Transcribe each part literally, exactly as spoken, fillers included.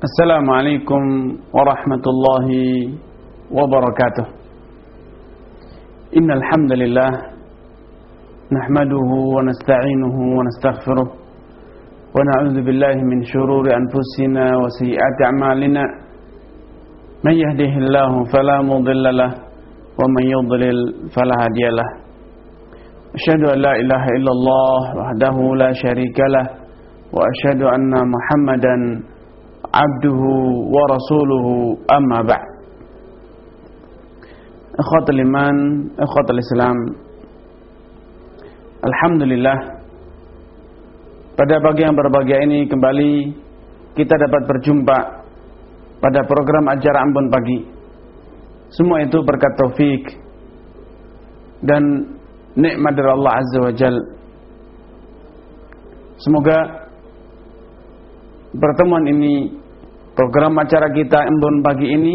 Assalamualaikum warahmatullahi wabarakatuh. Innal hamdalillah nahmaduhu wa nasta'inuhu wa nastaghfiruh wa na'udzu billahi min shururi anfusina wa sayyiati a'malina. Man yahdihillahu fala mudilla lahu wa man yudlil fala hadiya lahu. Asyhadu an la ilaha illallah wahdahu la syarika lahu wa asyhadu anna Muhammadan abduhu wa rasuluhu, amma ba'd. Ikhwatul iman, ikhwatul Islam, alhamdulillah, pada pagi yang berbahagia ini kembali kita dapat berjumpa pada program acara Ambon Pagi. Semua itu berkat taufik dan nikmat dari Allah Azza wa Jal. Semoga pertemuan ini, program acara kita Embun Pagi ini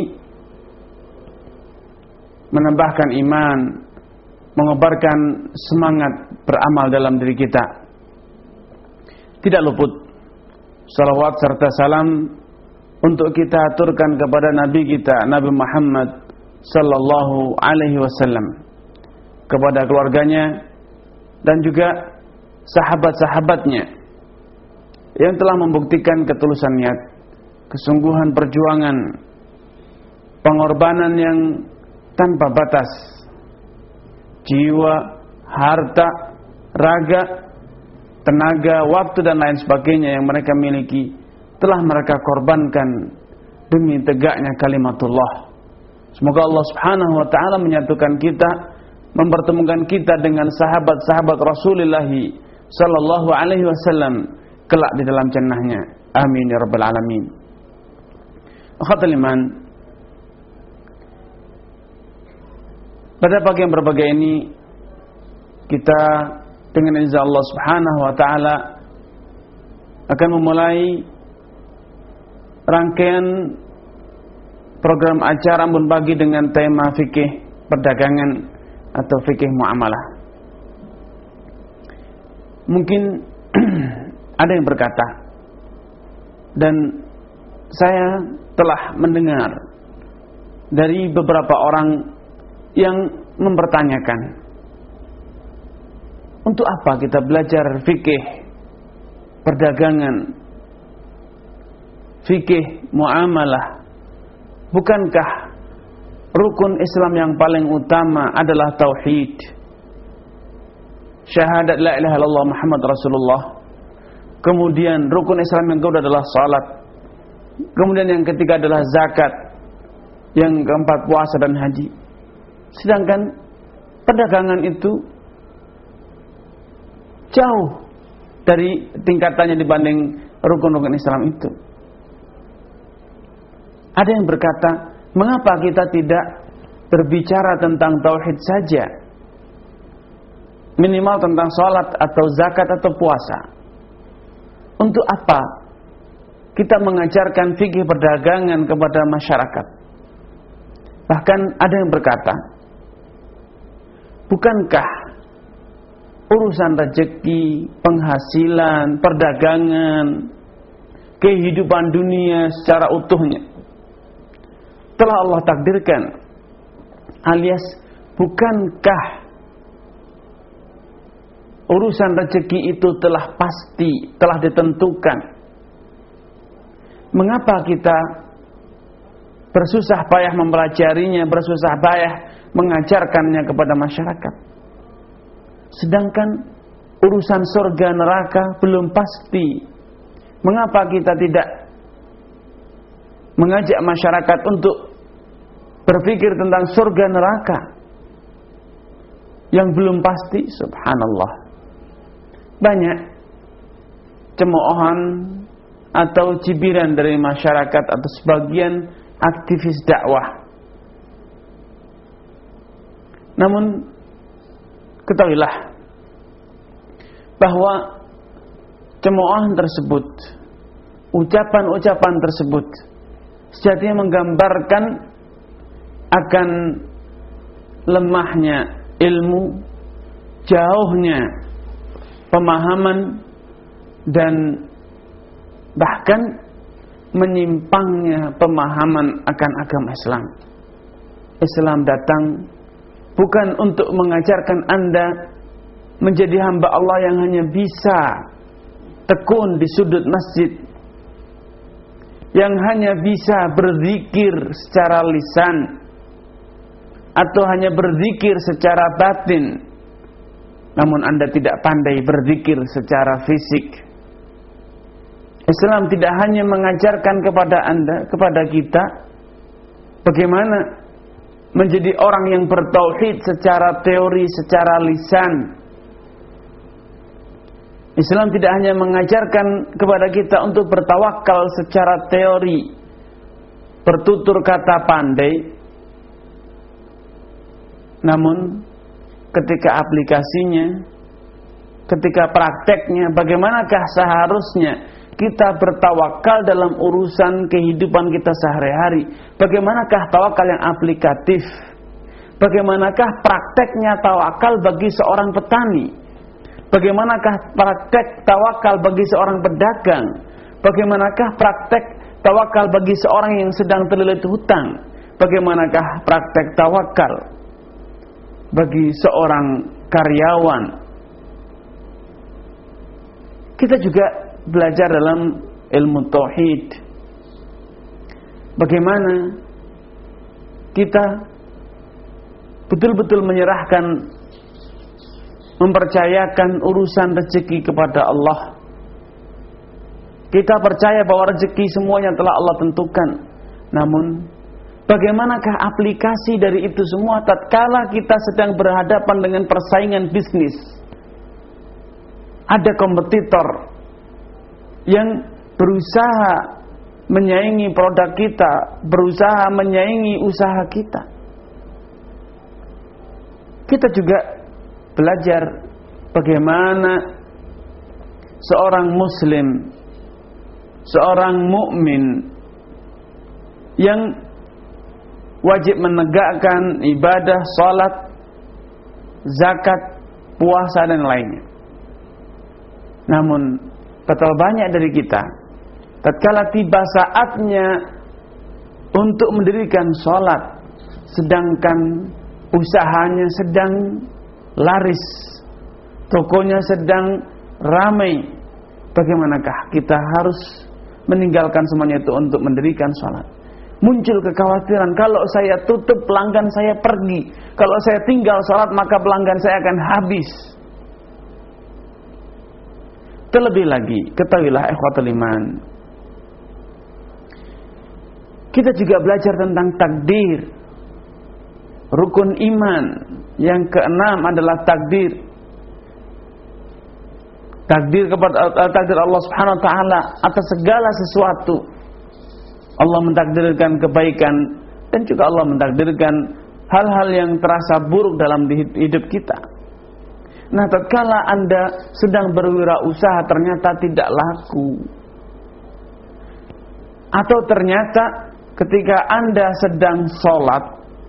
menambahkan iman, mengobarkan semangat beramal dalam diri kita. Tidak luput salawat serta salam untuk kita aturkan kepada Nabi kita, Nabi Muhammad sallallahu alaihi wasallam, kepada keluarganya dan juga sahabat-sahabatnya yang telah membuktikan ketulusan niat, kesungguhan perjuangan, pengorbanan yang tanpa batas, jiwa, harta, raga, tenaga, waktu dan lain sebagainya yang mereka miliki telah mereka korbankan demi tegaknya kalimatullah. Semoga Allah Subhanahu wa taala menyatukan kita, mempertemukan kita dengan sahabat-sahabat Rasulullah sallallahu alaihi wasallam kelak di dalam jannahnya. Amin ya rabbal alamin. Akhwatul iman, pada pagi yang berbahagia ini kita dengan izin Allah Subhanahu wa taala akan memulai rangkaian program acara Ambon Pagi dengan tema fikih perdagangan atau fikih muamalah. Mungkin ada yang berkata, dan saya telah mendengar dari beberapa orang yang mempertanyakan, untuk apa kita belajar fikih perdagangan, fikih muamalah? Bukankah rukun Islam yang paling utama adalah tauhid, syahadat la ilaha illallah Muhammad Rasulullah? Kemudian rukun Islam yang kedua adalah salat. Kemudian yang ketiga adalah zakat. Yang keempat puasa dan haji. Sedangkan perdagangan itu jauh dari tingkatannya dibanding rukun-rukun Islam itu. Ada yang berkata, mengapa kita tidak berbicara tentang tauhid saja? Minimal tentang salat atau zakat atau puasa. Untuk apa kita mengajarkan fikih perdagangan kepada masyarakat? Bahkan ada yang berkata, bukankah urusan rezeki, penghasilan, perdagangan, kehidupan dunia secara utuhnya telah Allah takdirkan, alias bukankah urusan rezeki itu telah pasti, telah ditentukan? Mengapa kita bersusah payah mempelajarinya, bersusah payah mengajarkannya kepada masyarakat? Sedangkan urusan surga neraka belum pasti. Mengapa kita tidak mengajak masyarakat untuk berpikir tentang surga neraka yang belum pasti? Subhanallah. Banyak cemoohan atau cibiran dari masyarakat atau sebagian aktivis dakwah. Namun ketahuilah bahwa cemoohan tersebut, ucapan-ucapan tersebut sejatinya menggambarkan akan lemahnya ilmu, jauhnya pemahaman, dan bahkan menyimpangnya pemahaman akan agama Islam. Islam datang bukan untuk mengajarkan Anda menjadi hamba Allah yang hanya bisa tekun di sudut masjid, yang hanya bisa berzikir secara lisan, atau hanya berzikir secara batin, namun Anda tidak pandai berzikir secara fisik. Islam tidak hanya mengajarkan kepada Anda, kepada kita, bagaimana menjadi orang yang bertauhid secara teori, secara lisan. Islam tidak hanya mengajarkan kepada kita untuk bertawakal secara teori, bertutur kata pandai, namun ketika aplikasinya, ketika prakteknya, bagaimanakah seharusnya kita bertawakal dalam urusan kehidupan kita sehari-hari? Bagaimanakah tawakal yang aplikatif? Bagaimanakah prakteknya tawakal bagi seorang petani? Bagaimanakah praktek tawakal bagi seorang pedagang? Bagaimanakah praktek tawakal bagi seorang yang sedang terlilit hutang? Bagaimanakah praktek tawakal bagi seorang karyawan? Kita juga belajar dalam ilmu tauhid, bagaimana kita betul-betul menyerahkan, mempercayakan urusan rezeki kepada Allah. Kita percaya bahwa rezeki semuanya telah Allah tentukan. Namun bagaimanakah aplikasi dari itu semua tatkala kita sedang berhadapan dengan persaingan bisnis? Ada kompetitor yang berusaha menyaingi produk kita, berusaha menyaingi usaha kita. Kita juga belajar bagaimana seorang muslim, seorang mukmin yang wajib menegakkan ibadah, salat, zakat, puasa dan lainnya. Namun betul banyak dari kita tatkala tiba saatnya untuk mendirikan salat, sedangkan usahanya sedang laris, tokonya sedang ramai, bagaimanakah kita harus meninggalkan semuanya itu untuk mendirikan salat? Muncul kekhawatiran, kalau saya tutup pelanggan saya pergi, kalau saya tinggal salat maka pelanggan saya akan habis. Terlebih lagi, ketahuilah ikhwatul iman, kita juga belajar tentang takdir. Rukun iman yang keenam adalah takdir. Takdir kepada takdir Allah Subhanahu wa taala atas segala sesuatu. Allah mentakdirkan kebaikan dan juga Allah mentakdirkan hal-hal yang terasa buruk dalam hidup kita. Nah, tatkala Anda sedang berwirausaha ternyata tidak laku, atau ternyata ketika Anda sedang sholat,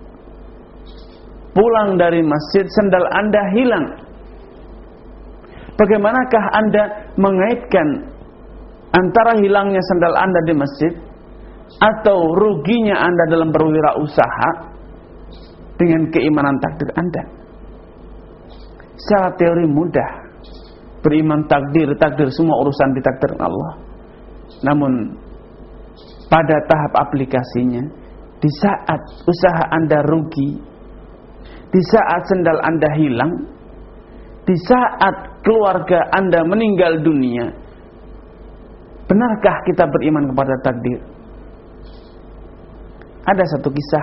pulang dari masjid, sendal Anda hilang, bagaimanakah Anda mengaitkan antara hilangnya sendal Anda di masjid atau ruginya Anda dalam berwirausaha dengan keimanan takdir Anda? Secara teori mudah, beriman takdir, takdir semua urusan ditakdirkan Allah. Namun pada tahap aplikasinya, di saat usaha Anda rugi, di saat sendal Anda hilang, di saat keluarga Anda meninggal dunia, benarkah kita beriman kepada takdir? Ada satu kisah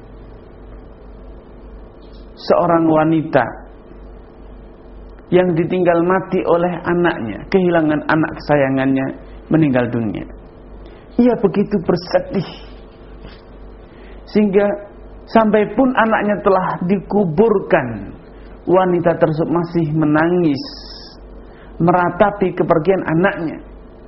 seorang wanita yang ditinggal mati oleh anaknya, kehilangan anak kesayangannya, meninggal dunia. Ia begitu bersedih, sehingga sampai pun anaknya telah dikuburkan, wanita tersebut masih menangis meratapi kepergian anaknya.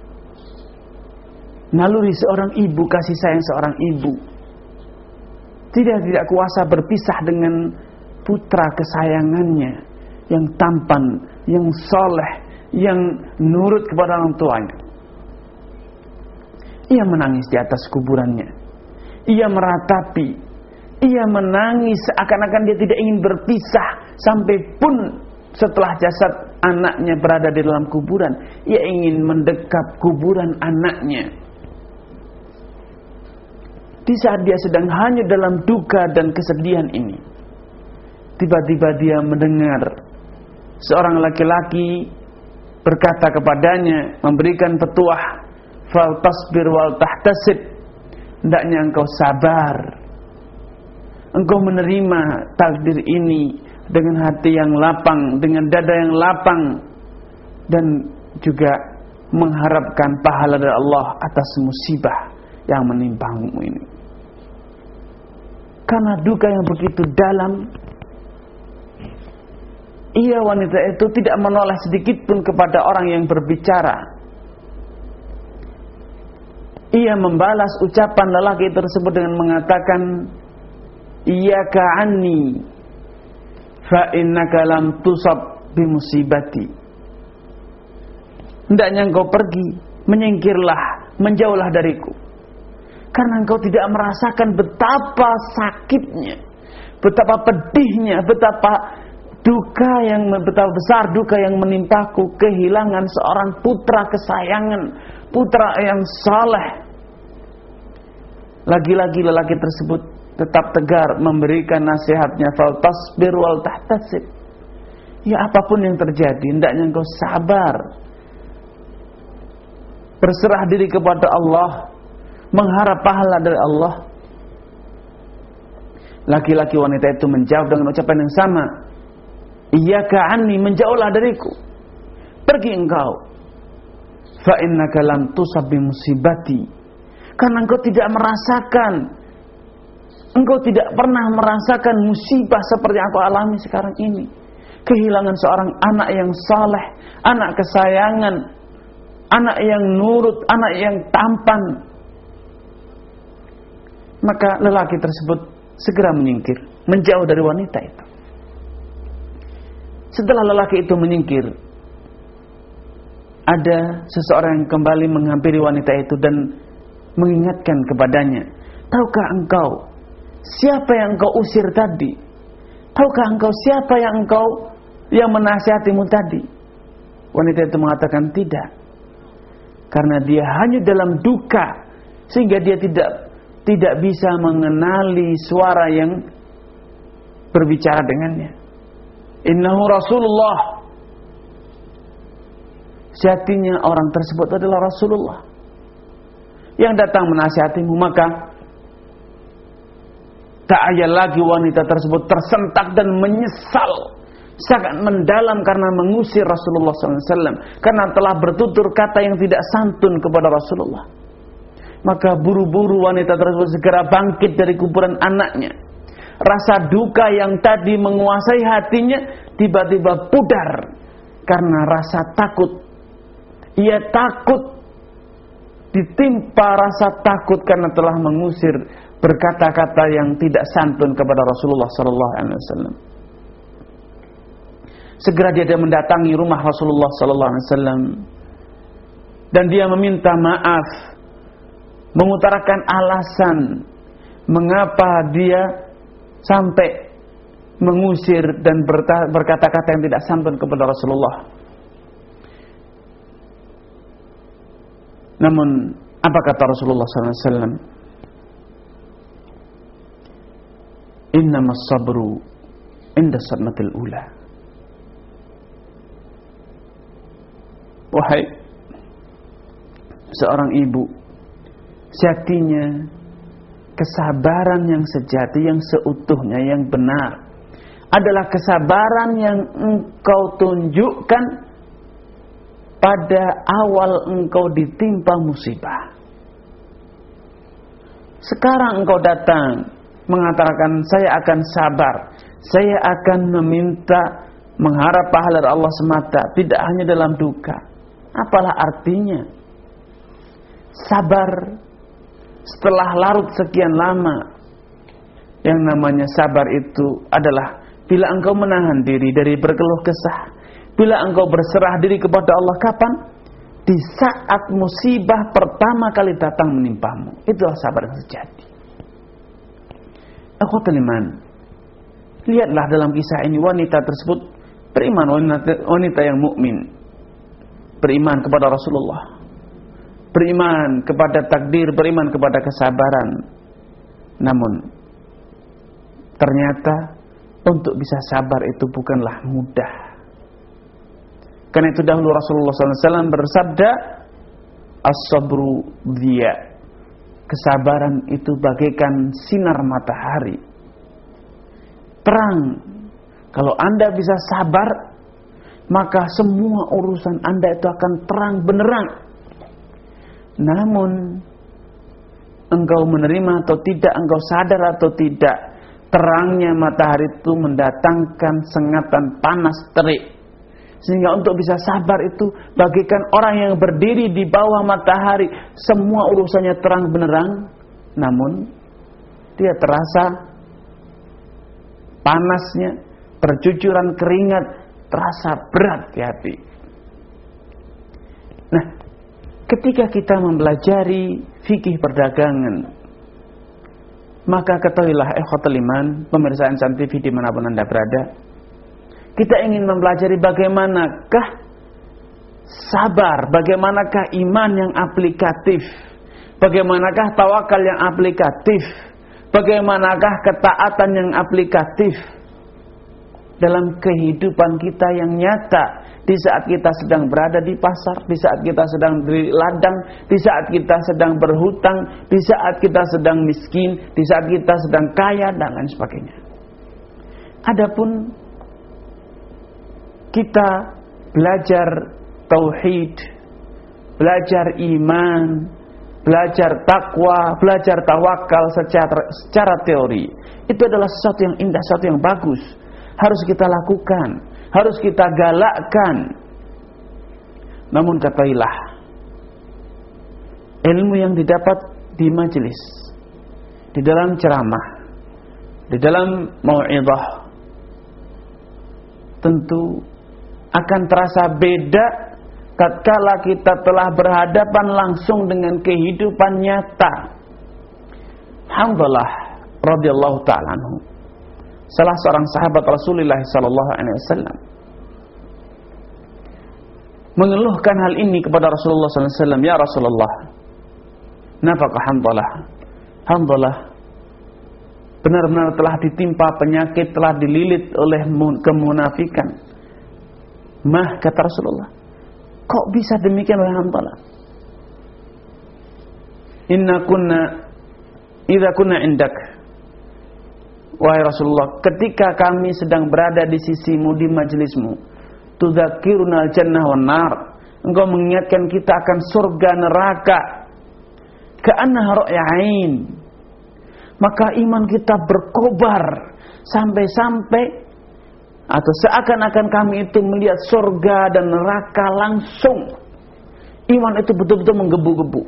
Naluri seorang ibu, kasih sayang seorang ibu, tidak tidak kuasa berpisah dengan putra kesayangannya yang tampan, yang soleh, yang nurut kepada orang tuanya. Ia menangis di atas kuburannya. Ia meratapi. Ia menangis seakan-akan dia tidak ingin berpisah. Sampai pun setelah jasad anaknya berada di dalam kuburan, ia ingin mendekap kuburan anaknya. Di saat dia sedang hanyut dalam duka dan kesedihan ini, tiba-tiba dia mendengar seorang laki-laki berkata kepadanya, memberikan petuah, fal tasbir wal tahtasib, hendaknya engkau sabar, engkau menerima takdir ini dengan hati yang lapang, dengan dada yang lapang, dan juga mengharapkan pahala dari Allah atas musibah yang menimpamu ini. Karena duka yang begitu dalam, ia wanita itu tidak menoleh sedikit pun kepada orang yang berbicara. Ia membalas ucapan lelaki tersebut dengan mengatakan, iyyaka anni fa innaka lam tusab bimusibati. Hendaknya engkau pergi, menyingkirlah, menjauhlah dariku, karena engkau tidak merasakan betapa sakitnya, betapa pedihnya, betapa duka yang betapa besar duka yang menimpaku, kehilangan seorang putra kesayangan, putra yang saleh. Lagi-lagi lelaki tersebut tetap tegar memberikan nasihatnya, fal tasbir wal tahtasib. Ya, apapun yang terjadi, hendaknya engkau sabar, berserah diri kepada Allah, mengharap pahala dari Allah. Laki-laki wanita itu menjawab dengan ucapan yang sama, iyyaka anni, menjauhlah dariku, pergi engkau, fa innaka lam tusab bimusibati, karena engkau tidak merasakan, engkau tidak pernah merasakan musibah seperti yang aku alami sekarang ini. Kehilangan seorang anak yang saleh, anak kesayangan, anak yang nurut, anak yang tampan. Maka lelaki tersebut segera menyingkir, menjauh dari wanita itu. Setelah lelaki itu menyingkir, ada seseorang yang kembali menghampiri wanita itu dan mengingatkan kepadanya, tahukah engkau siapa yang engkau usir tadi? Tahukah engkau siapa yang engkau yang menasihatimu tadi? Wanita itu mengatakan tidak, karena dia hanya dalam duka sehingga dia tidak tidak bisa mengenali suara yang berbicara dengannya. Innahu Rasulullah, sejatinya orang tersebut adalah Rasulullah yang datang menasihatimu. Maka tak ayal lagi wanita tersebut tersentak dan menyesal sangat mendalam karena mengusir Rasulullah shallallahu alaihi wasallam, karena telah bertutur kata yang tidak santun kepada Rasulullah. Maka buru-buru wanita tersebut segera bangkit dari kuburan anaknya. Rasa duka yang tadi menguasai hatinya tiba-tiba pudar karena rasa takut. Ia takut, ditimpa rasa takut karena telah mengusir, berkata-kata yang tidak santun kepada Rasulullah sallallahu alaihi wasallam. Segera dia mendatangi rumah Rasulullah sallallahu alaihi wasallam dan dia meminta maaf, mengutarakan alasan mengapa dia sampai mengusir dan berkata-kata yang tidak santun kepada Rasulullah. Namun apa kata Rasulullah sallallahu alaihi wasallam? Innamas sabru inda sadmatil ula. Wahai seorang ibu, sejatinya kesabaran yang sejati, yang seutuhnya, yang benar adalah kesabaran yang engkau tunjukkan pada awal engkau ditimpa musibah. Sekarang engkau datang mengatakan, saya akan sabar, saya akan meminta, mengharap pahala dari Allah semata, tidak hanya dalam duka. Apalah artinya sabar setelah larut sekian lama? Yang namanya sabar itu adalah bila engkau menahan diri dari berkeluh kesah, bila engkau berserah diri kepada Allah. Kapan? di saat musibah pertama kali datang menimpamu. Itulah sabar yang sejati. Akhwatul iman, lihatlah dalam kisah ini wanita tersebut beriman, wanita, wanita yang mukmin, beriman kepada Rasulullah, beriman kepada takdir, beriman kepada kesabaran. Namun ternyata untuk bisa sabar itu bukanlah mudah. Karena itu dahulu Rasulullah shallallahu alaihi wasallam bersabda, as-sabru dhiya, kesabaran itu bagaikan sinar matahari, terang. Kalau Anda bisa sabar, maka semua urusan Anda itu akan terang benderang. Namun engkau menerima atau tidak, engkau sadar atau tidak, terangnya matahari itu mendatangkan sengatan panas terik. Sehingga untuk bisa sabar itu bagaikan orang yang berdiri di bawah matahari, semua urusannya terang benderang, namun dia terasa panasnya, percucuran keringat terasa berat di hati. Nah, ketika kita mempelajari fikih perdagangan, maka ketahuilah ikhwatul iman, pemirsa Insan T V dimanapun Anda berada, kita ingin mempelajari bagaimanakah sabar, bagaimanakah iman yang aplikatif, bagaimanakah tawakal yang aplikatif, bagaimanakah ketaatan yang aplikatif dalam kehidupan kita yang nyata, di saat kita sedang berada di pasar, di saat kita sedang di ladang, di saat kita sedang berhutang, di saat kita sedang miskin, di saat kita sedang kaya, dan lain sebagainya. Adapun kita belajar tauhid, belajar iman, belajar takwa, belajar tawakal secara, secara teori, itu adalah sesuatu yang indah, sesuatu yang bagus, harus kita lakukan, harus kita galakkan. Namun ketahuilah, ilmu yang didapat di majelis, di dalam ceramah, di dalam mau'izah, tentu akan terasa beda tatkala kita telah berhadapan langsung dengan kehidupan nyata. Hamdalah radhiyallahu ta'ala anhu, salah seorang sahabat Rasulullah sallallahu alaihi wasallam, mengeluhkan hal ini kepada Rasulullah sallallahu alaihi wasallam. Ya Rasulullah, nafaqah Hamdalah, Hamdalah benar-benar telah ditimpa penyakit, telah dililit oleh kemunafikan. Mah, kata Rasulullah, kok bisa demikian wahai Hamdalah? Inna kunna idza kunna indak, wahai Rasulullah, ketika kami sedang berada di sisimu, di majelismu, tudzakiruna al-jannah wan nar, engkau mengingatkan kita akan surga neraka, ka'annaha ra'ya ain, maka iman kita berkobar sampai-sampai atau seakan-akan kami itu melihat surga dan neraka langsung. Iman itu betul-betul menggebu-gebu.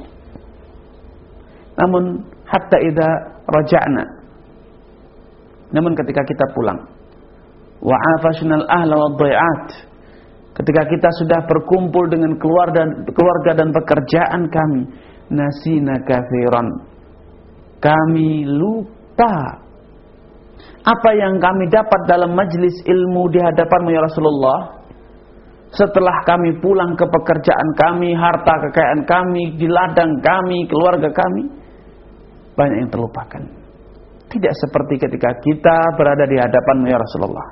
Namun hatta idza raja'na, namun ketika kita pulang, wa afashnal ahla wad dhai'at, ketika kita sudah berkumpul dengan keluarga dan keluarga dan pekerjaan kami, nasina katsiran, kami lupa apa yang kami dapat dalam majlis ilmu di hadapanmu ya Rasulullah. Setelah kami pulang ke pekerjaan kami, harta kekayaan kami, di ladang kami, keluarga kami, banyak yang terlupakan. Tidak seperti ketika kita berada di hadapanmu ya Rasulullah.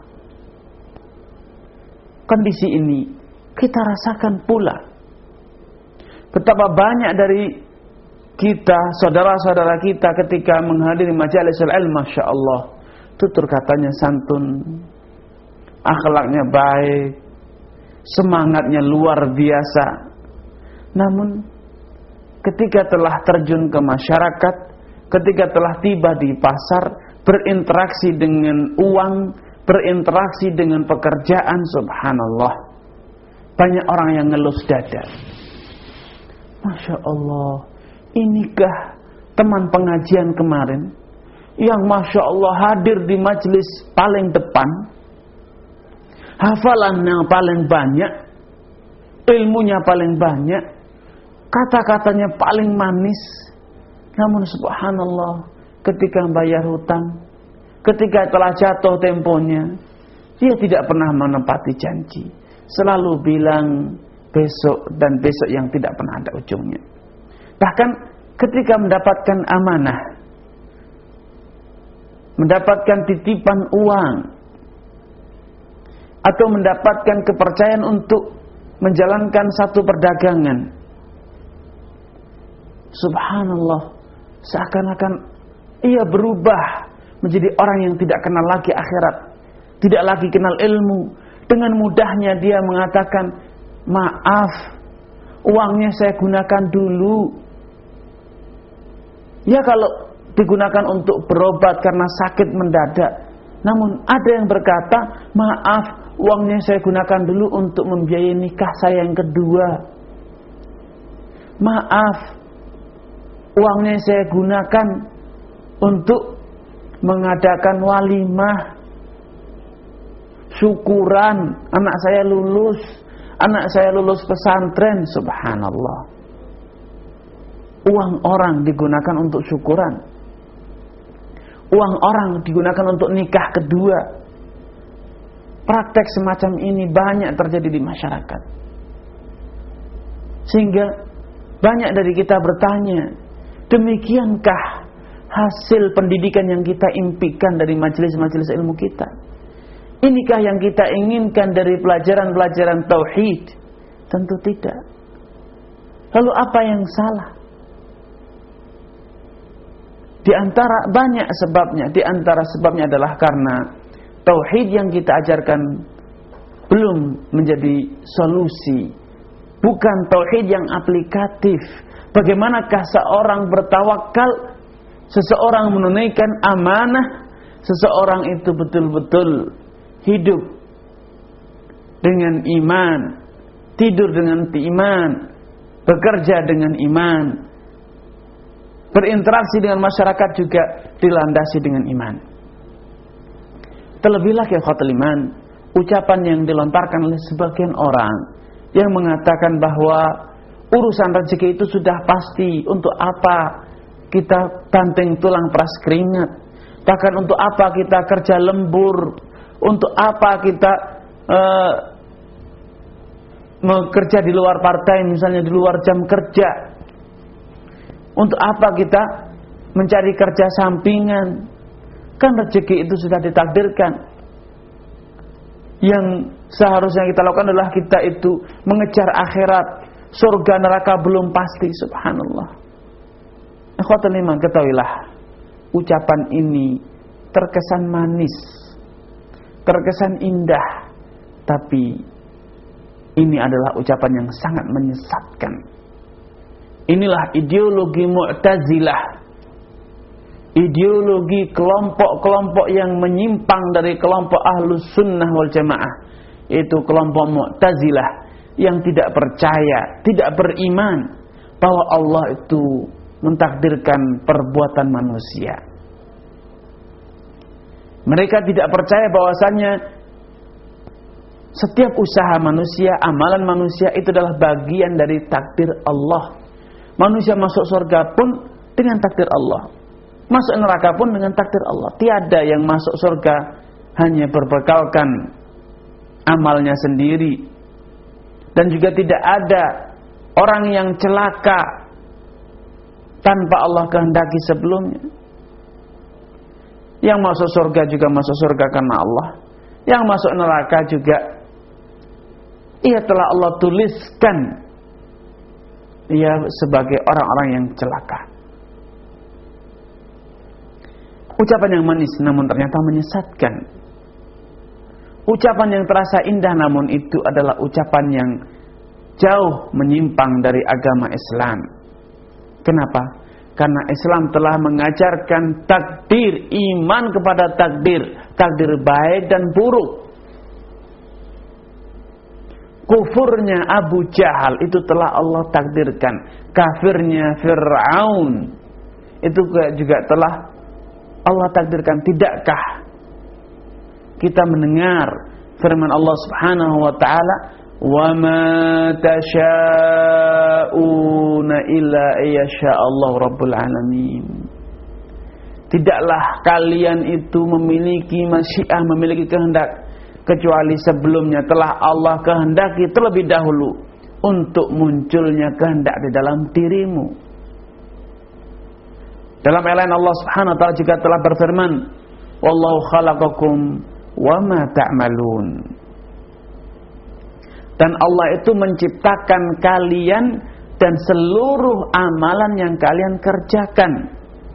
Kondisi ini kita rasakan pula. Betapa banyak dari kita, saudara-saudara kita, ketika menghadiri majalisul ilm, Masya Allah, tutur katanya santun, akhlaknya baik, semangatnya luar biasa. Namun ketika telah terjun ke masyarakat, ketika telah tiba di pasar, berinteraksi dengan uang, berinteraksi dengan pekerjaan, subhanallah, banyak orang yang ngelus dada. Masya Allah, inikah teman pengajian kemarin yang Masya Allah hadir di majelis paling depan, hafalan yang paling banyak, ilmunya paling banyak, kata-katanya paling manis, namun subhanallah ketika membayar hutang, ketika telah jatuh temponya, dia tidak pernah menepati janji. Selalu bilang besok dan besok yang tidak pernah ada ujungnya. Bahkan ketika mendapatkan amanah, mendapatkan titipan uang, atau mendapatkan kepercayaan untuk menjalankan satu perdagangan, subhanallah, seakan-akan ia berubah menjadi orang yang tidak kenal lagi akhirat, tidak lagi kenal ilmu. Dengan mudahnya dia mengatakan, maaf, uangnya saya gunakan dulu. Ya kalau digunakan untuk berobat karena sakit mendadak. Namun ada yang berkata, maaf, uangnya saya gunakan dulu untuk membiayai nikah saya yang kedua. Maaf, uangnya saya gunakan untuk mengadakan walimah, syukuran, anak saya lulus, anak saya lulus pesantren. Subhanallah, uang orang digunakan untuk syukuran, uang orang digunakan untuk nikah kedua. Praktek semacam ini banyak terjadi di masyarakat, sehingga banyak dari kita bertanya, demikiankah hasil pendidikan yang kita impikan dari majelis-majelis ilmu kita? Inikah yang kita inginkan dari pelajaran-pelajaran tauhid? Tentu tidak. Lalu apa yang salah? Di antara banyak sebabnya, di antara sebabnya adalah karena tauhid yang kita ajarkan belum menjadi solusi. Bukan tauhid yang aplikatif. Bagaimanakah seorang bertawakal, seseorang menunaikan amanah, seseorang itu betul-betul hidup dengan iman, tidur dengan iman, bekerja dengan iman, berinteraksi dengan masyarakat juga dilandasi dengan iman. Terlebih lagi ikhwatul iman, ucapan yang dilontarkan oleh sebagian orang yang mengatakan bahwa urusan rezeki itu sudah pasti, untuk apa kita banting tulang peras keringat, bahkan untuk apa kita kerja lembur, untuk apa kita uh, bekerja di luar partai, misalnya di luar jam kerja, untuk apa kita mencari kerja sampingan, kan rezeki itu sudah ditakdirkan. Yang seharusnya kita lakukan adalah kita itu mengejar akhirat. Surga neraka belum pasti, subhanallah. Ikhwatul iman, ketahuilah, ucapan ini terkesan manis, terkesan indah, tapi ini adalah ucapan yang sangat menyesatkan. Inilah ideologi Mu'tazilah, ideologi kelompok-kelompok yang menyimpang dari kelompok Ahlus Sunnah wal Jamaah, yaitu kelompok Mu'tazilah yang tidak percaya, tidak beriman bahwa Allah itu mentakdirkan perbuatan manusia. Mereka tidak percaya bahwasannya setiap usaha manusia, amalan manusia itu adalah bagian dari takdir Allah. Manusia masuk surga pun dengan takdir Allah, masuk neraka pun dengan takdir Allah. Tiada yang masuk surga hanya berbekalkan amalnya sendiri, dan juga tidak ada orang yang celaka tanpa Allah kehendaki sebelumnya. Yang masuk surga juga masuk surga karena Allah, yang masuk neraka juga ia telah Allah tuliskan ia sebagai orang-orang yang celaka. Ucapan yang manis namun ternyata menyesatkan. Ucapan yang terasa indah namun itu adalah ucapan yang jauh menyimpang dari agama Islam. Kenapa? Karena Islam telah mengajarkan takdir, iman kepada takdir, takdir baik dan buruk. Kufurnya Abu Jahal itu telah Allah takdirkan. Kafirnya Fir'aun itu juga telah Allah takdirkan. Tidakkah kita mendengar firman Allah Subhanahu wa taala, wa ma tasha'una illa ayyasha Allah rabbul alamin. Tidaklah kalian itu memiliki masyiah, memiliki kehendak, kecuali sebelumnya telah Allah kehendaki terlebih dahulu untuk munculnya kehendak di dalam dirimu. Dalam ayat lain Allah Subhanahu wa taala juga telah berfirman, wallahu khalaqakum wama ta'malun. Dan Allah itu menciptakan kalian dan seluruh amalan yang kalian kerjakan.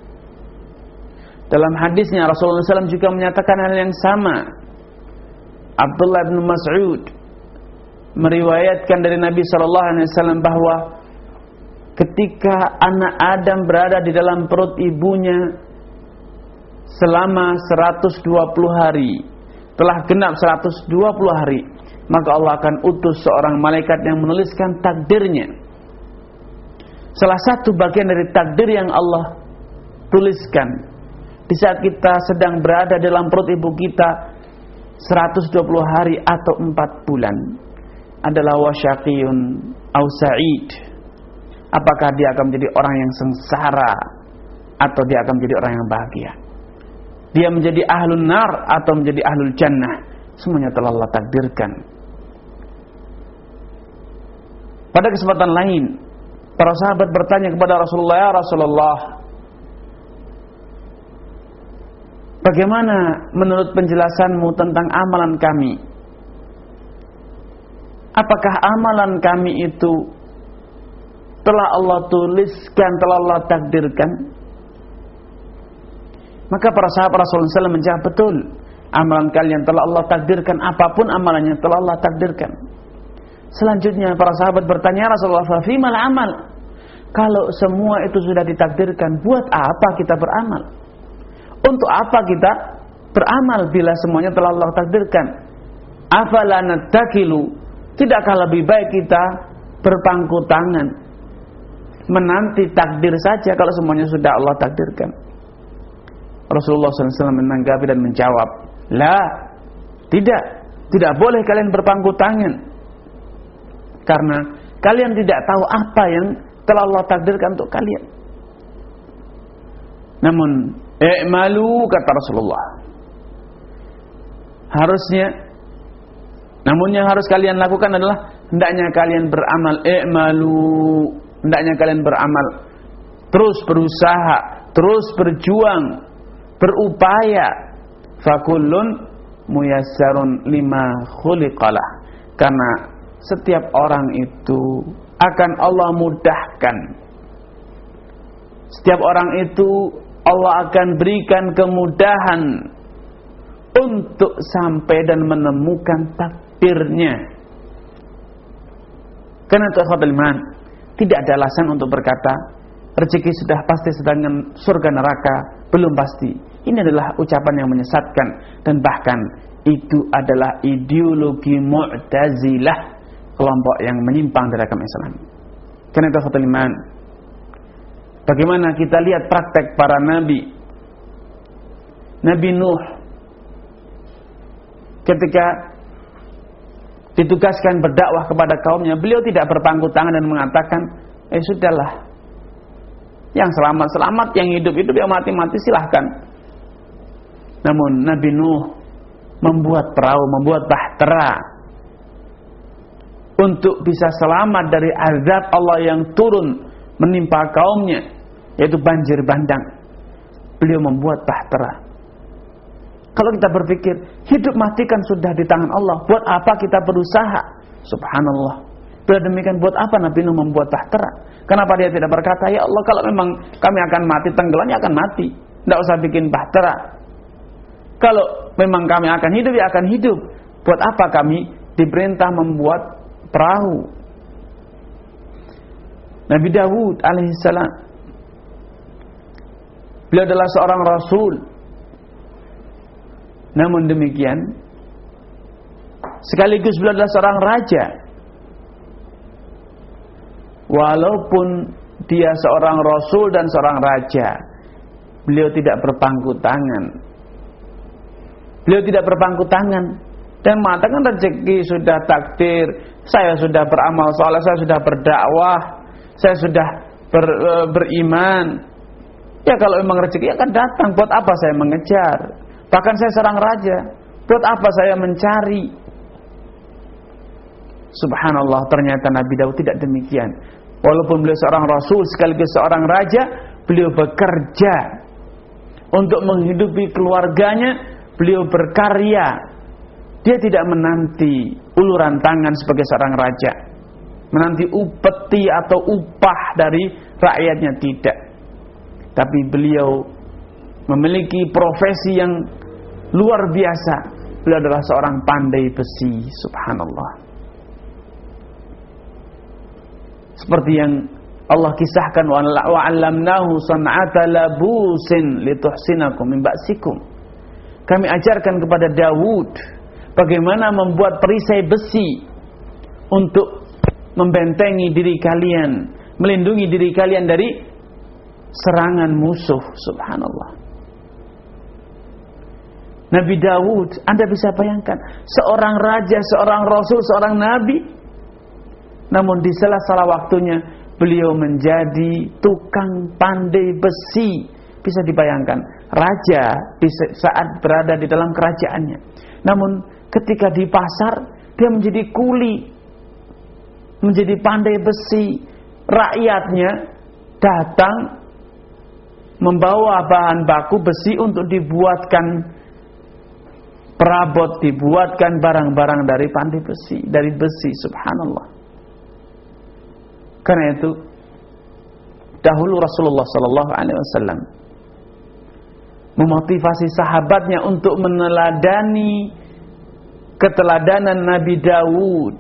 Dalam hadisnya Rasulullah shallallahu alaihi wasallam juga menyatakan hal yang sama. Abdullah bin Mas'ud meriwayatkan dari Nabi shallallahu alaihi wasallam bahwa ketika anak Adam berada di dalam perut ibunya selama seratus dua puluh hari, telah genap seratus dua puluh hari, maka Allah akan utus seorang malaikat yang menuliskan takdirnya. Salah satu bagian dari takdir yang Allah tuliskan di saat kita sedang berada dalam perut ibu kita seratus dua puluh hari atau empat bulan adalah wasyaqiyun au sa'id. Apakah dia akan menjadi orang yang sengsara atau dia akan menjadi orang yang bahagia? Dia menjadi ahlun nar atau menjadi ahlul jannah? Semuanya telah Allah takdirkan. Pada kesempatan lain, para sahabat bertanya kepada Rasulullah, ya Rasulullah, bagaimana menurut penjelasanmu tentang amalan kami? Apakah amalan kami itu telah Allah tuliskan, telah Allah takdirkan? Maka para sahabat Rasulullah shallallahu alaihi wasallam menjawab, betul, amalan kalian telah Allah takdirkan, apapun amalannya telah Allah takdirkan. Selanjutnya para sahabat bertanya, Rasulullah, fa fimal amal? Kalau semua itu sudah ditakdirkan, buat apa kita beramal? Untuk apa kita beramal bila semuanya telah Allah takdirkan? Afala nattakilu? Tidakkah lebih baik kita berpangku tangan, menanti takdir saja kalau semuanya sudah Allah takdirkan? Rasulullah shallallahu alaihi wasallam menanggapi dan menjawab, la, tidak, tidak boleh kalian berpangku tangan, karena kalian tidak tahu apa yang telah Allah takdirkan untuk kalian. Namun i'malu, kata Rasulullah, harusnya, namun yang harus kalian lakukan adalah hendaknya kalian beramal. I'malu, hendaknya kalian beramal, terus berusaha, terus berjuang, berupaya. Fakullun muyassarun lima khuliqalah, karena setiap orang itu akan Allah mudahkan. Setiap orang itu Allah akan berikan kemudahan untuk sampai dan menemukan takdirnya. Karena itu ikhwatul iman, tidak ada alasan untuk berkata rezeki sudah pasti, sedangkan surga neraka belum pasti. Ini adalah ucapan yang menyesatkan, dan bahkan itu adalah ideologi Mu'tazilah, kelompok yang menyimpang dari agama Islam. Karena itu ikhwatul iman, bagaimana kita lihat praktek para nabi. Nabi Nuh ketika ditugaskan berdakwah kepada kaumnya, beliau tidak berpangku tangan dan mengatakan, eh sudahlah, yang selamat-selamat, yang hidup-hidup, yang mati-mati silahkan. Namun Nabi Nuh membuat perahu, membuat bahtera untuk bisa selamat dari azab Allah yang turun menimpa kaumnya, yaitu banjir bandang. Beliau membuat bahtera. Kalau kita berpikir hidup mati kan sudah di tangan Allah, buat apa kita berusaha? Subhanallah. Bila demikian, buat apa Nabi Nuh membuat bahtera? Kenapa dia tidak berkata, ya Allah, kalau memang kami akan mati, tenggelam, ya akan mati, tidak usah bikin bahtera. Kalau memang kami akan hidup, ya akan hidup. Buat apa kami diperintah membuat perahu? Nabi Dawud alaihissalam, beliau adalah seorang rasul. Namun demikian, sekaligus beliau adalah seorang raja. Walaupun dia seorang rasul dan seorang raja, beliau tidak berpangku tangan. Beliau tidak berpangku tangan dan mengatakan rezeki sudah takdir, saya sudah beramal saleh, saya sudah berdakwah, saya sudah ber, e, beriman. Ya kalau memang rezeki akan datang, buat apa saya mengejar? Bahkan saya seorang raja, buat apa saya mencari? Subhanallah, ternyata Nabi Daud tidak demikian. Walaupun beliau seorang rasul sekaligus seorang raja, beliau bekerja untuk menghidupi keluarganya, beliau berkarya. Dia tidak menanti uluran tangan sebagai seorang raja, menanti upeti atau upah dari rakyatnya, tidak. Tapi beliau memiliki profesi yang luar biasa. Beliau adalah seorang pandai besi, subhanallah. Seperti yang Allah kisahkan, wa 'allamnahu san'ata labusin lituhsinakum min ba'sikum. Kami ajarkan kepada Daud bagaimana membuat perisai besi untuk membentengi diri kalian, melindungi diri kalian dari serangan musuh, subhanallah. Nabi Daud, Anda bisa bayangkan, seorang raja, seorang rasul, seorang nabi, namun di sela-sela waktunya beliau menjadi tukang pandai besi. Bisa dibayangkan, raja di saat berada di dalam kerajaannya, namun ketika di pasar dia menjadi kuli, menjadi pandai besi. Rakyatnya datang membawa bahan baku besi untuk dibuatkan perabot, dibuatkan barang-barang dari pandai besi, dari besi, subhanallah. Karena itu dahulu Rasulullah sallallahu alaihi wasallam memotivasi sahabatnya untuk meneladani keteladanan Nabi Daud.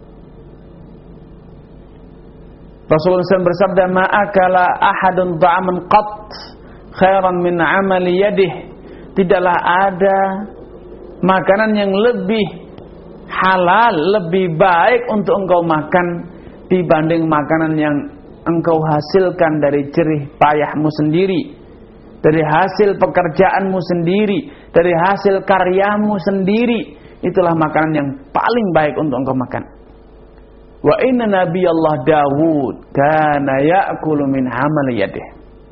Rasulullah shallallahu alaihi wasallam bersabda, "Ma'akala ahadun ta'aman qat khairan min 'amali yadihi." Tidaklah ada makanan yang lebih halal, lebih baik untuk engkau makan dibanding makanan yang engkau hasilkan dari jerih payahmu sendiri, dari hasil pekerjaanmu sendiri, dari hasil karyamu sendiri. Itulah makanan yang paling baik untuk engkau makan. Wa inna nabiyallah Dawud kana ya'kulu min amali yadihi.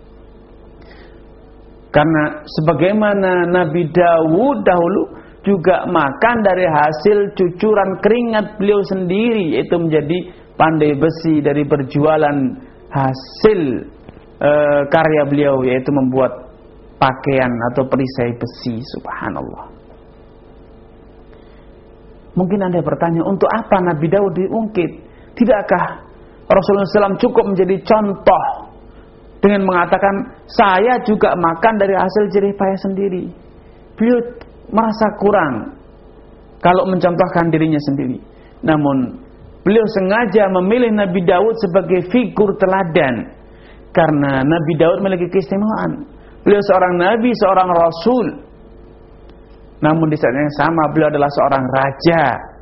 Karena sebagaimana Nabi Dawud dahulu juga makan dari hasil cucuran keringat beliau sendiri, yaitu menjadi pandai besi dari berjualan hasil e, karya beliau, yaitu membuat pakaian atau perisai besi, subhanallah. Mungkin Anda bertanya, untuk apa Nabi Daud diungkit? Tidakkah Rasulullah shallallahu alaihi wasallam cukup menjadi contoh dengan mengatakan, saya juga makan dari hasil jerih payah sendiri? Beliau merasa kurang kalau mencontohkan dirinya sendiri. Namun beliau sengaja memilih Nabi Daud sebagai figur teladan, karena Nabi Daud memiliki keistimewaan. Beliau seorang nabi, seorang rasul, namun di saat yang sama beliau adalah seorang raja.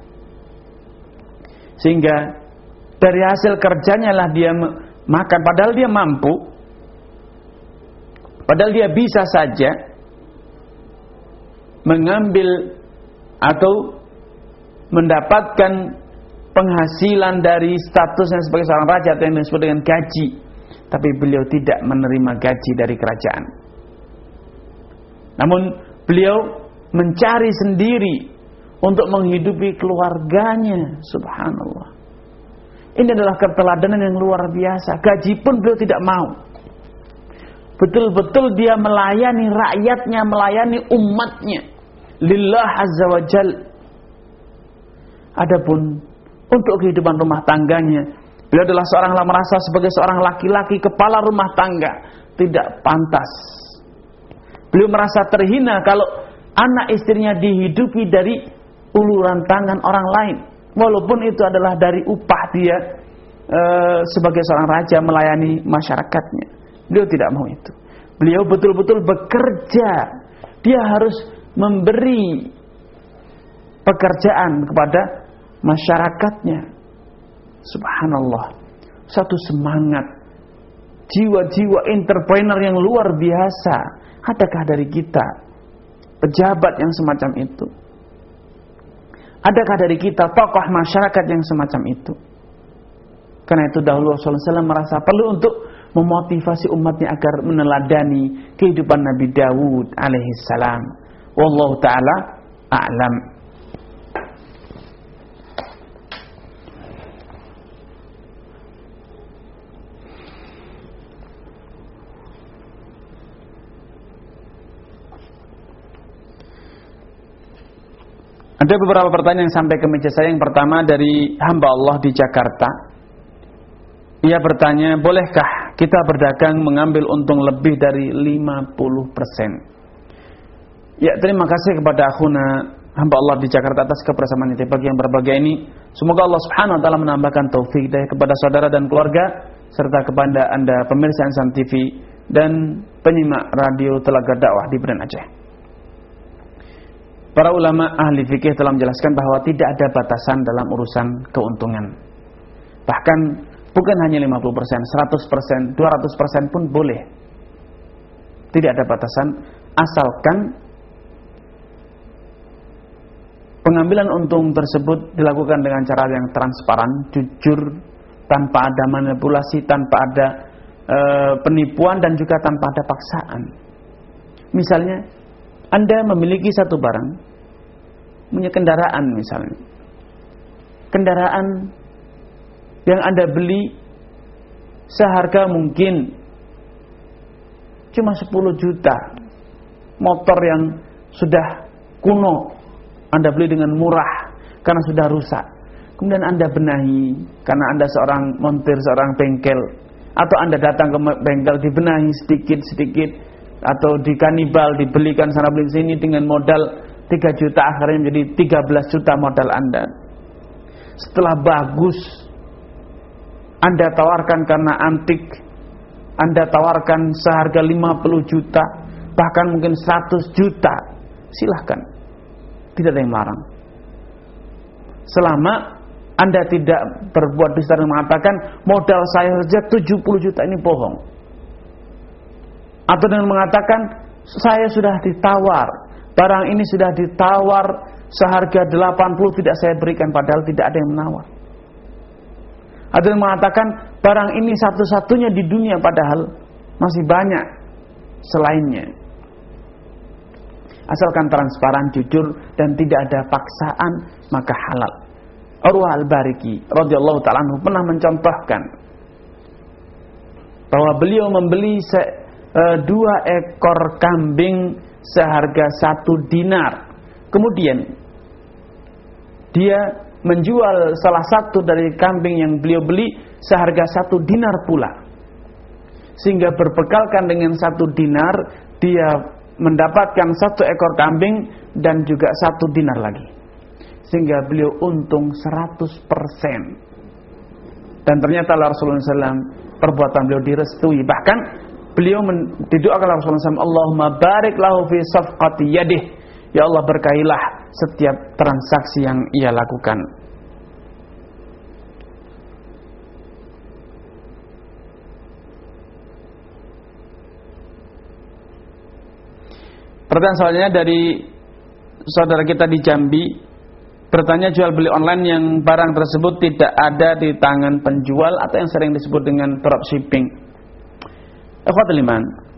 Sehingga dari hasil kerjanya lah dia makan, padahal dia mampu, padahal dia bisa saja mengambil atau mendapatkan penghasilan dari statusnya sebagai seorang raja atau yang disebut dengan gaji, tapi beliau tidak menerima gaji dari kerajaan. Namun beliau mencari sendiri untuk menghidupi keluarganya, subhanallah. Ini adalah keteladanan yang luar biasa. Gaji pun beliau tidak mau. Betul-betul dia melayani rakyatnya, melayani umatnya, lillah azza wa jal. Adapun untuk kehidupan rumah tangganya, beliau adalah seorang yang merasa sebagai seorang laki-laki kepala rumah tangga tidak pantas. Beliau merasa terhina kalau anak istrinya dihidupi dari uluran tangan orang lain, walaupun itu adalah dari upah dia e, sebagai seorang raja melayani masyarakatnya. Beliau tidak mau itu. Beliau betul-betul bekerja. Dia harus memberi pekerjaan kepada masyarakatnya. Subhanallah. Satu semangat, jiwa-jiwa entrepreneur yang luar biasa. Adakah dari kita pejabat yang semacam itu? Adakah dari kita tokoh masyarakat yang semacam itu? Karena itu dahulu Rasulullah shallallahu alaihi wasallam merasa perlu untuk memotivasi umatnya agar meneladani kehidupan Nabi Dawud alaihissalam. Wallahu ta'ala a'lam. Ada beberapa pertanyaan yang sampai ke meja saya. Yang pertama dari hamba Allah di Jakarta. Ia bertanya, bolehkah kita berdagang mengambil untung lebih dari lima puluh persen? Ya, terima kasih kepada akhuna hamba Allah di Jakarta atas kebersamaan kita pagi yang berbahagia ini. Semoga Allah Subhanahu wa taala menambahkan taufik hidayah kepada saudara dan keluarga serta kepada Anda pemirsa Insan T V dan penyimak radio Telaga Dakwah di Beren Aceh. Para ulama ahli fikih telah menjelaskan bahwa tidak ada batasan dalam urusan keuntungan. Bahkan bukan hanya lima puluh persen, seratus persen, dua ratus persen pun boleh. Tidak ada batasan asalkan pengambilan untung tersebut dilakukan dengan cara yang transparan, jujur, tanpa ada manipulasi, tanpa ada e, penipuan dan juga tanpa ada paksaan. Misalnya Anda memiliki satu barang, punya kendaraan misalnya. Kendaraan yang Anda beli seharga mungkin cuma sepuluh juta. Motor yang sudah kuno Anda beli dengan murah karena sudah rusak. Kemudian Anda benahi karena Anda seorang montir, seorang bengkel, atau Anda datang ke bengkel dibenahi sedikit-sedikit, atau di kanibal dibelikan sana beli sini dengan modal tiga juta, akhirnya menjadi tiga belas juta modal Anda. Setelah bagus Anda tawarkan karena antik, Anda tawarkan seharga lima puluh juta, bahkan mungkin seratus juta, silahkan, tidak ada yang melarang. Selama Anda tidak berbuat dusta dan mengatakan modal saya saja tujuh puluh juta ini bohong, atau dengan mengatakan saya sudah ditawar, barang ini sudah ditawar seharga delapan puluh, tidak saya berikan, padahal tidak ada yang menawar. Atau yang mengatakan barang ini satu-satunya di dunia, padahal masih banyak selainnya. Asalkan transparan, jujur, dan tidak ada paksaan, maka halal. Urwah Al-Bariki radhiyallahu ta'ala anhu pernah mencontohkan bahwa beliau membeli se- e, dua ekor kambing seharga satu dinar. Kemudian dia menjual salah satu dari kambing yang beliau beli seharga satu dinar pula, sehingga berbekalkan dengan satu dinar dia mendapatkan satu ekor kambing dan juga satu dinar lagi, sehingga beliau untung seratus persen. Dan ternyata Rasulullah shallallahu alaihi wasallam perbuatan beliau direstui. Bahkan beliau didoakan Rasulullah shallallahu alaihi wasallam, Allahumma barik lahu fi safqati yadih, ya Allah berkailah setiap transaksi yang ia lakukan. Pertanyaan selanjutnya dari saudara kita di Jambi, bertanya jual beli online yang barang tersebut tidak ada di tangan penjual atau yang sering disebut dengan dropshipping. Ikhwatul iman,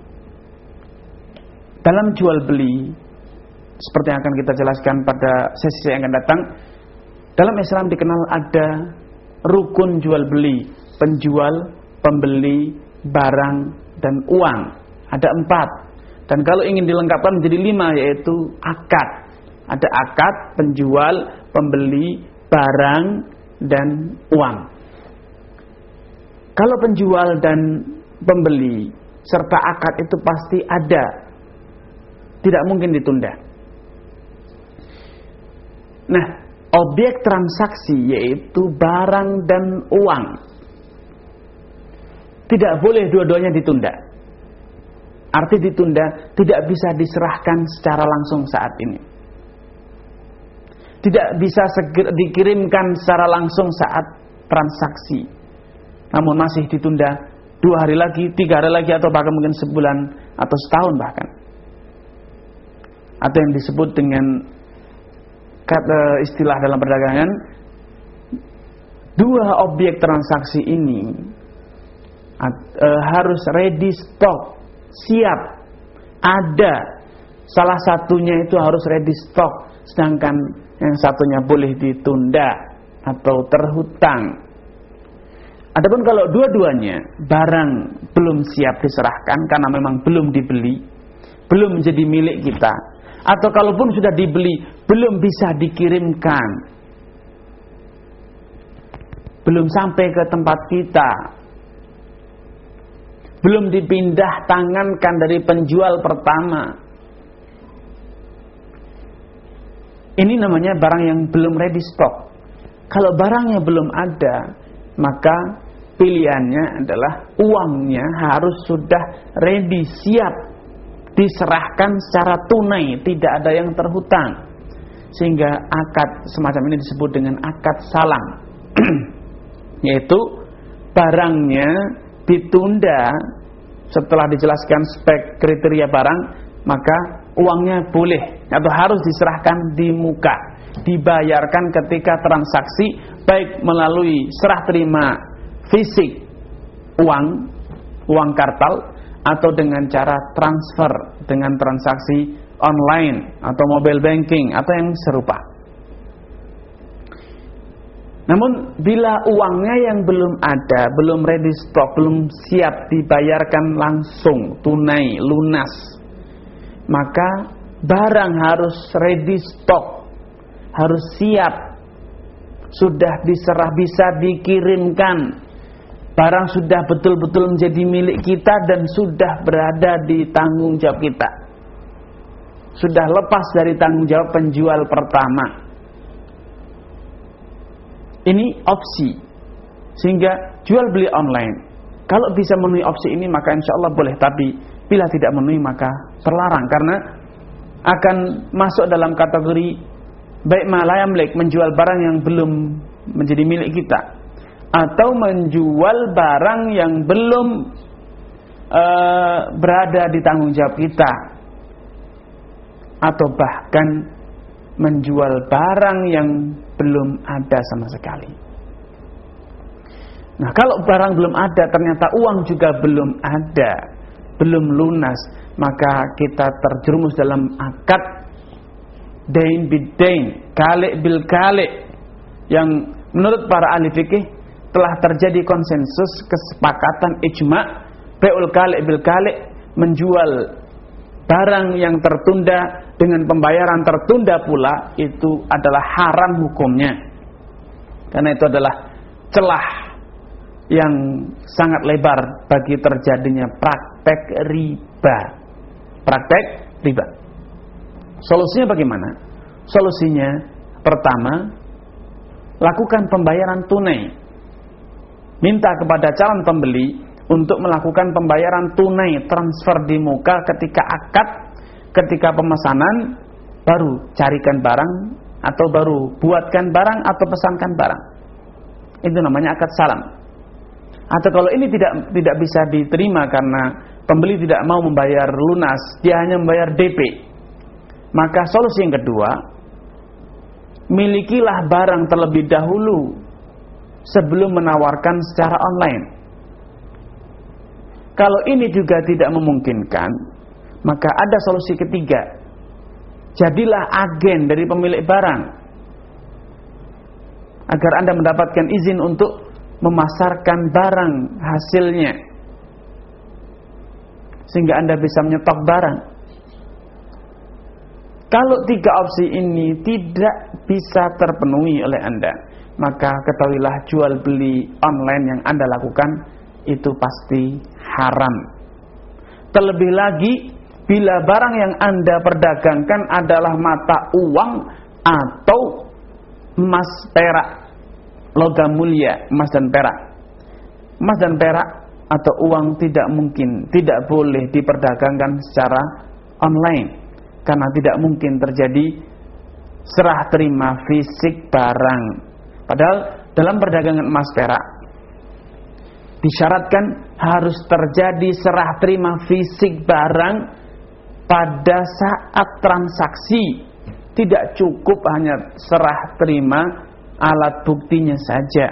dalam jual beli seperti yang akan kita jelaskan pada sesi yang akan datang, dalam Islam dikenal ada rukun jual beli, penjual, pembeli, barang, dan uang. Ada empat. Dan kalau ingin dilengkapkan menjadi lima, yaitu akad. Ada akad, penjual, pembeli, barang, dan uang. Kalau penjual dan pembeli serta akad itu pasti ada, tidak mungkin ditunda. Nah, objek transaksi yaitu barang dan uang, tidak boleh dua-duanya ditunda. Arti ditunda, tidak bisa diserahkan secara langsung saat ini, tidak bisa segera dikirimkan secara langsung saat transaksi, namun masih ditunda dua hari lagi, tiga hari lagi, atau bahkan mungkin sebulan atau setahun bahkan. Atau yang disebut dengan kata istilah dalam perdagangan, dua objek transaksi ini uh, harus ready stock, siap, ada. Salah satunya itu harus ready stock, sedangkan yang satunya boleh ditunda atau terhutang. Adapun kalau dua-duanya barang belum siap diserahkan karena memang belum dibeli, belum menjadi milik kita, atau kalaupun sudah dibeli belum bisa dikirimkan, belum sampai ke tempat kita, belum dipindah tangankan dari penjual pertama, ini namanya barang yang belum ready stock. Kalau barangnya belum ada, maka pilihannya adalah uangnya harus sudah ready, siap diserahkan secara tunai, tidak ada yang terhutang. Sehingga akad semacam ini disebut dengan akad salam. Yaitu barangnya ditunda setelah dijelaskan spek kriteria barang, maka uangnya boleh atau harus diserahkan di muka, dibayarkan ketika transaksi, baik melalui serah terima fisik uang, uang kartal, atau dengan cara transfer dengan transaksi online atau mobile banking atau yang serupa. Namun bila uangnya yang belum ada, belum ready stock, belum siap dibayarkan langsung tunai lunas, maka barang harus ready stock, harus siap, sudah diserah, bisa dikirimkan. Barang sudah betul-betul menjadi milik kita dan sudah berada di tanggung jawab kita, sudah lepas dari tanggung jawab penjual pertama. Ini opsi, sehingga jual beli online kalau bisa memenuhi opsi ini maka insya Allah boleh. Tapi bila tidak memenuhi maka terlarang, karena akan masuk dalam kategori baik ma la yamlik, menjual barang yang belum menjadi milik kita, atau menjual barang yang belum uh, berada di tanggung jawab kita, atau bahkan menjual barang yang belum ada sama sekali. Nah, kalau barang belum ada, ternyata uang juga belum ada, belum lunas, maka kita terjerumus dalam akad dain bidain, kalik bil kalik, yang menurut para ahli fikih telah terjadi konsensus, kesepakatan, ijma, bai'ul kalik bil kalik, menjual barang yang tertunda dengan pembayaran tertunda pula, itu adalah haram hukumnya, karena itu adalah celah yang sangat lebar bagi terjadinya praktek riba. Praktek riba. Solusinya bagaimana? Solusinya pertama, lakukan pembayaran tunai. Minta kepada calon pembeli untuk melakukan pembayaran tunai, transfer di muka ketika akad, ketika pemesanan, baru carikan barang atau baru buatkan barang atau pesankan barang. Itu namanya akad salam. Atau kalau ini tidak tidak bisa diterima karena pembeli tidak mau membayar lunas, dia hanya membayar D P, maka solusi yang kedua, milikilah barang terlebih dahulu sebelum menawarkan secara online. Kalau ini juga tidak memungkinkan, maka ada solusi ketiga. Jadilah agen dari pemilik barang, agar Anda mendapatkan izin untuk memasarkan barang hasilnya, sehingga Anda bisa menyetok barang. Kalau tiga opsi ini tidak bisa terpenuhi oleh Anda, maka ketahuilah jual beli online yang Anda lakukan itu pasti haram. Terlebih lagi bila barang yang Anda perdagangkan adalah mata uang atau emas perak, logam mulia, emas dan perak. Emas dan perak atau uang tidak mungkin, tidak boleh diperdagangkan secara online, karena tidak mungkin terjadi serah terima fisik barang. Padahal dalam perdagangan emas perak disyaratkan harus terjadi serah terima fisik barang pada saat transaksi, Tidak cukup hanya serah terima alat buktinya saja.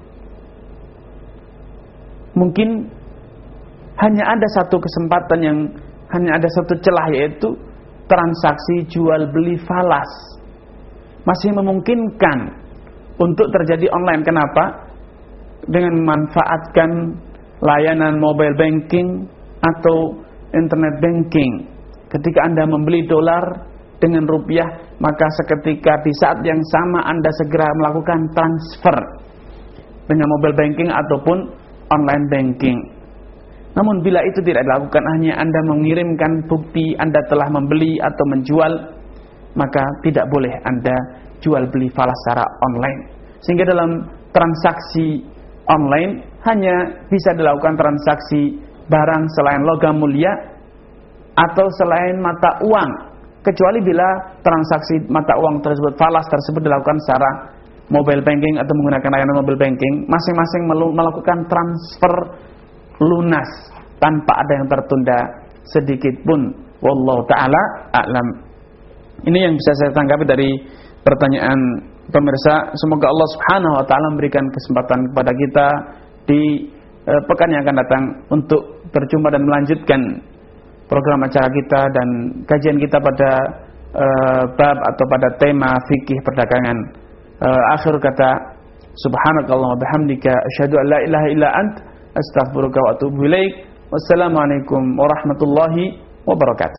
Mungkin hanya ada satu kesempatan yang hanya ada satu celah, yaitu transaksi jual beli falas. Masih memungkinkan untuk terjadi online. Kenapa? Dengan memanfaatkan layanan mobile banking atau internet banking. Ketika Anda membeli dolar dengan rupiah, maka seketika di saat yang sama Anda segera melakukan transfer dengan mobile banking ataupun online banking. Namun bila itu tidak dilakukan, hanya Anda mengirimkan bukti Anda telah membeli atau menjual, maka tidak boleh Anda jual beli falas secara online. Sehingga dalam transaksi online hanya bisa dilakukan transaksi barang selain logam mulia atau selain mata uang, kecuali bila transaksi mata uang tersebut, falas tersebut dilakukan secara mobile banking atau menggunakan layanan mobile banking, masing-masing melakukan transfer lunas tanpa ada yang tertunda sedikit pun. Wallahu taala a'lam. Ini yang bisa saya tanggapi dari pertanyaan pemirsa. Semoga Allah Subhanahu wa taala memberikan kesempatan kepada kita di eh, pekan yang akan datang untuk berjumpa dan melanjutkan program acara kita dan kajian kita pada uh, bab atau pada tema fikih perdagangan. Uh, akhir kata, subhanakallah wa bihamdika asyhadu an la ilaha illa ant astaghfiruka wa atubu ilaik. Wassalamualaikum warahmatullahi wabarakatuh.